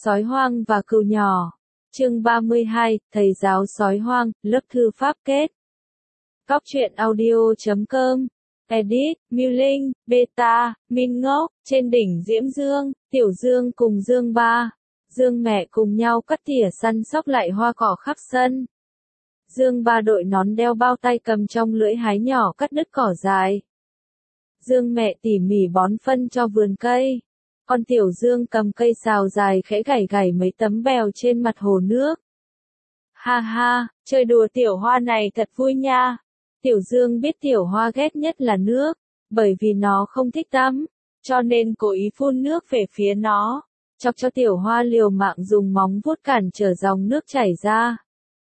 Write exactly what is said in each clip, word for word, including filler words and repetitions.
Sói hoang và cừu nhỏ. Chương ba mươi hai, Thầy giáo sói hoang, lớp thư pháp kết. Cóc truyện audio chấm com. Edit, Miu Linh, Beta, Min Ngốc, trên đỉnh Diễm Dương, Tiểu Dương cùng Dương Ba. Dương mẹ cùng nhau cắt tỉa săn sóc lại hoa cỏ khắp sân. Dương Ba đội nón đeo bao tay cầm trong lưỡi hái nhỏ cắt đứt cỏ dài. Dương mẹ tỉ mỉ bón phân cho vườn cây. Còn Tiểu Dương cầm cây sào dài khẽ gảy gảy mấy tấm bèo trên mặt hồ nước. Ha ha, chơi đùa Tiểu Hoa này thật vui nha. Tiểu Dương biết Tiểu Hoa ghét nhất là nước, bởi vì nó không thích tắm, cho nên cố ý phun nước về phía nó, chọc cho Tiểu Hoa liều mạng dùng móng vuốt cản trở dòng nước chảy ra.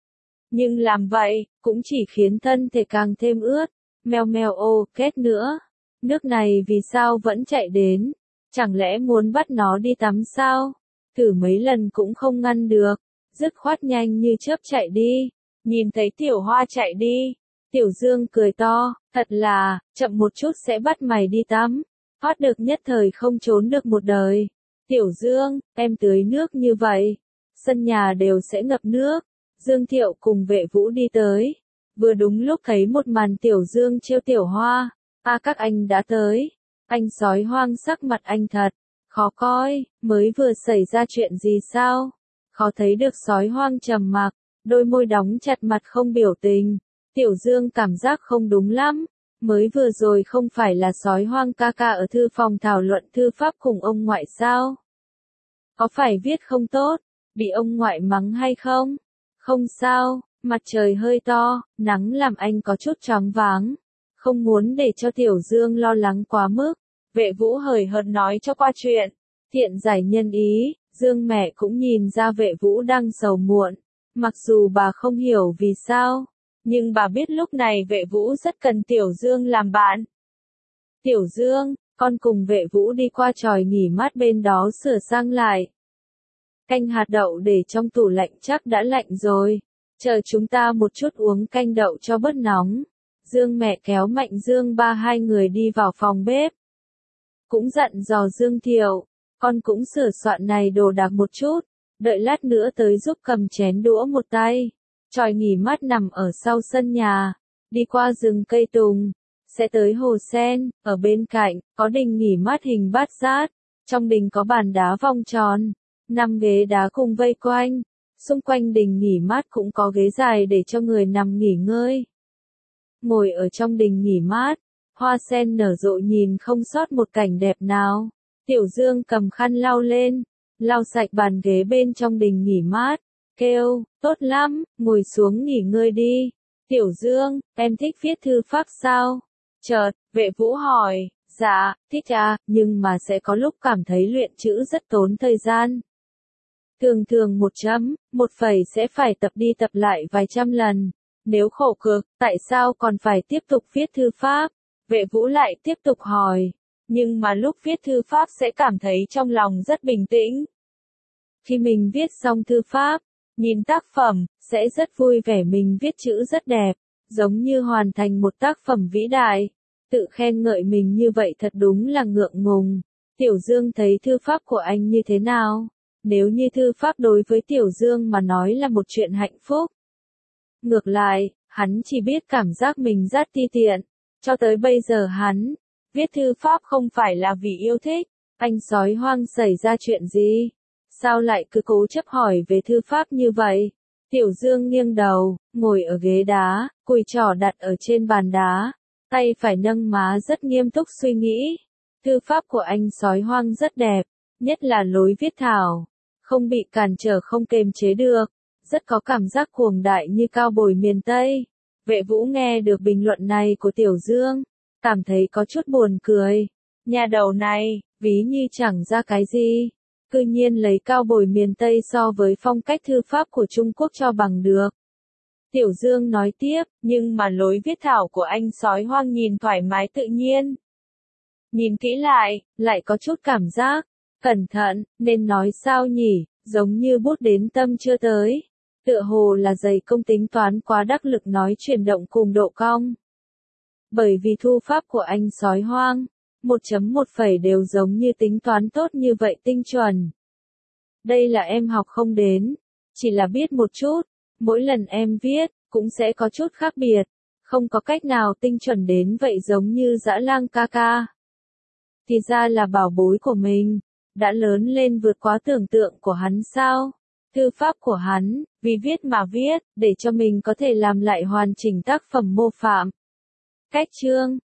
Nhưng làm vậy, cũng chỉ khiến thân thể càng thêm ướt. Meo meo ô, kết nữa. Nước này vì sao vẫn chạy đến? Chẳng lẽ muốn bắt nó đi tắm sao? Thử mấy lần cũng không ngăn được. Dứt khoát nhanh như chớp chạy đi. Nhìn thấy Tiểu Hoa chạy đi. Tiểu Dương cười to, thật là, chậm một chút sẽ bắt mày đi tắm. Thoát được nhất thời không trốn được một đời. Tiểu Dương, em tưới nước như vậy. Sân nhà đều sẽ ngập nước. Dương Thiệu cùng Vệ Vũ đi tới. Vừa đúng lúc thấy một màn Tiểu Dương trêu Tiểu Hoa. À các anh đã tới. Anh sói hoang sắc mặt anh thật khó coi, mới vừa xảy ra chuyện gì sao? Khó thấy được sói hoang trầm mặc, đôi môi đóng chặt mặt không biểu tình. Tiểu Dương cảm giác không đúng lắm, mới vừa rồi không phải là sói hoang ca ca ở thư phòng thảo luận thư pháp cùng ông ngoại sao? Có phải viết không tốt, bị ông ngoại mắng hay không? Không sao, mặt trời hơi to, nắng làm anh có chút choáng váng. Không muốn để cho Tiểu Dương lo lắng quá mức. Vệ Vũ hời hợt nói cho qua chuyện. Thiện giải nhân ý, Dương mẹ cũng nhìn ra Vệ Vũ đang sầu muộn. Mặc dù bà không hiểu vì sao, nhưng bà biết lúc này Vệ Vũ rất cần Tiểu Dương làm bạn. Tiểu Dương, con cùng Vệ Vũ đi qua chòi nghỉ mát bên đó sửa sang lại. Canh hạt đậu để trong tủ lạnh chắc đã lạnh rồi. Chờ chúng ta một chút uống canh đậu cho bớt nóng. Dương mẹ kéo Mạnh Dương Ba hai người đi vào phòng bếp. Cũng dặn dò Dương Thiệu, con cũng sửa soạn này đồ đạc một chút, đợi lát nữa tới giúp cầm chén đũa một tay. Chòi nghỉ mát nằm ở sau sân nhà, đi qua rừng cây tùng, sẽ tới hồ sen, ở bên cạnh, có đình nghỉ mát hình bát giác, trong đình có bàn đá vòng tròn, năm ghế đá cùng vây quanh, xung quanh đình nghỉ mát cũng có ghế dài để cho người nằm nghỉ ngơi. Ngồi ở trong đình nghỉ mát, hoa sen nở rộ nhìn không sót một cảnh đẹp nào. Tiểu Dương cầm khăn lau lên, lau sạch bàn ghế bên trong đình nghỉ mát, kêu, tốt lắm, ngồi xuống nghỉ ngơi đi. Tiểu Dương, em thích viết thư pháp sao? Chợt, Vệ Vũ hỏi, dạ, thích à, nhưng mà sẽ có lúc cảm thấy luyện chữ rất tốn thời gian. Thường thường một chấm, một phẩy sẽ phải tập đi tập lại vài trăm lần. Nếu khổ cực, tại sao còn phải tiếp tục viết thư pháp? Vệ Vũ lại tiếp tục hỏi. Nhưng mà lúc viết thư pháp sẽ cảm thấy trong lòng rất bình tĩnh. Khi mình viết xong thư pháp, nhìn tác phẩm, sẽ rất vui vẻ mình viết chữ rất đẹp, giống như hoàn thành một tác phẩm vĩ đại. Tự khen ngợi mình như vậy thật đúng là ngượng ngùng. Tiểu Dương thấy thư pháp của anh như thế nào? Nếu như thư pháp đối với Tiểu Dương mà nói là một chuyện hạnh phúc. Ngược lại, hắn chỉ biết cảm giác mình rất ti tiện. Cho tới bây giờ hắn, viết thư pháp không phải là vì yêu thích. Anh sói hoang xảy ra chuyện gì? Sao lại cứ cố chấp hỏi về thư pháp như vậy? Tiểu Dương nghiêng đầu, ngồi ở ghế đá, cùi trỏ đặt ở trên bàn đá. Tay phải nâng má rất nghiêm túc suy nghĩ. Thư pháp của anh sói hoang rất đẹp, nhất là lối viết thảo. Không bị cản trở không kềm chế được. Rất có cảm giác cuồng đại như cao bồi miền Tây. Vệ Vũ nghe được bình luận này của Tiểu Dương, cảm thấy có chút buồn cười. Nhà đầu này, ví như chẳng ra cái gì. Cư nhiên lấy cao bồi miền Tây so với phong cách thư pháp của Trung Quốc cho bằng được. Tiểu Dương nói tiếp, nhưng mà lối viết thảo của anh sói hoang nhìn thoải mái tự nhiên. Nhìn kỹ lại, lại có chút cảm giác, cẩn thận, nên nói sao nhỉ, giống như bút đến tâm chưa tới. Tựa hồ là dày công tính toán quá đắc lực nói chuyển động cùng độ cong. Bởi vì thu pháp của anh sói hoang, một chấm một phẩy đều giống như tính toán tốt như vậy tinh chuẩn. Đây là em học không đến, chỉ là biết một chút, mỗi lần em viết, cũng sẽ có chút khác biệt, không có cách nào tinh chuẩn đến vậy giống như Dã Lang ca ca. Thì ra là bảo bối của mình, đã lớn lên vượt quá tưởng tượng của hắn sao? Thư pháp của hắn, vì viết mà viết, để cho mình có thể làm lại hoàn chỉnh tác phẩm mô phạm. Cách chương